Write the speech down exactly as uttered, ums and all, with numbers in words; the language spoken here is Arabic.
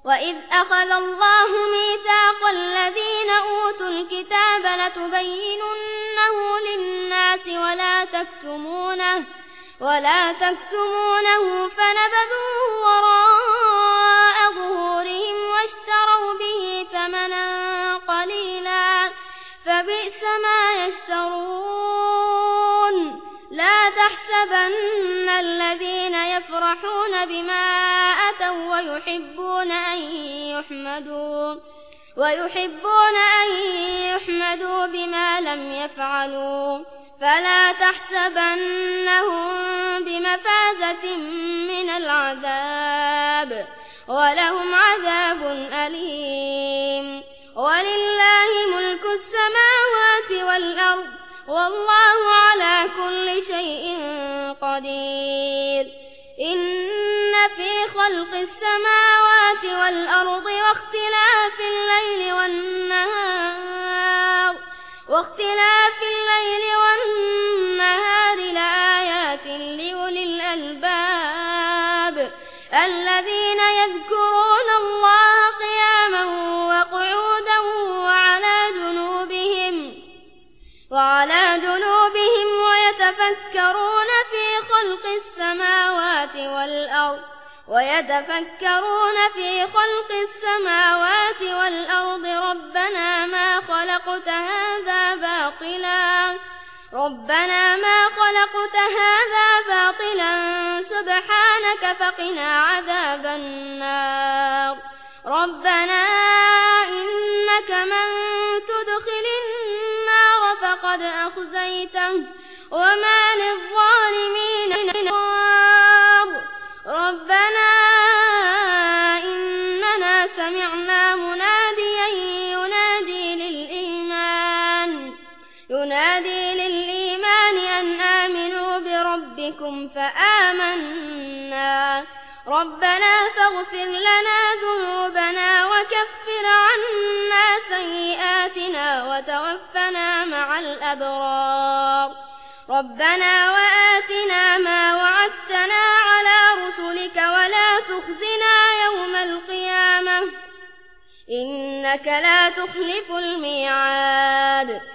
وإذ أخذ الله ميثاق الذين أوتوا الكتاب لتبيننه للناس ولا تكتمونه ولا تكتمونه فنبذوه وراء ظهورهم واشتروا به ثمنا قليلا فبئس ما يشترون. لا تحسبن الذين يفرحون بما أتوا ويحبون أن يحمدوا ويحبون أن يحمدوا بما لم يفعلوا فلا تحسبنهم بمفازة من العذاب ولهم عذاب أليم. ولله ملك السماوات والأرض والله على كل شيء قدير. إن في خلق السماوات والأرض واختلاف الليل والنهار واختلاف الليل والنهار لآيات لأولي الألباب الذين يذكرون الله قياما وقعودا وعلى جنوبهم وعلى جنوبهم ويتفكرون في خلق السماوات والأرض ويتفكرون في خلق السماوات والأرض ربنا ما خلقت هذا باطلا ربنا ما خلقت هذا باطلا سبحانك فقنا عذاب النار. ربنا إنك من تدخل النار فقد أخزيته وما للظالمين من نصير. ربنا إننا سمعنا مناديا ينادي للإيمان ينادي للإيمان أن آمنوا بربكم فآمنا. ربنا فاغفر لنا ذنوبنا وكفر عنا سيئاتنا وتوفنا مع الأبرار. ربنا وآتنا ما وعدتنا على رسلك ولا تخزنا يوم القيامة إنك لا تخلف الميعاد.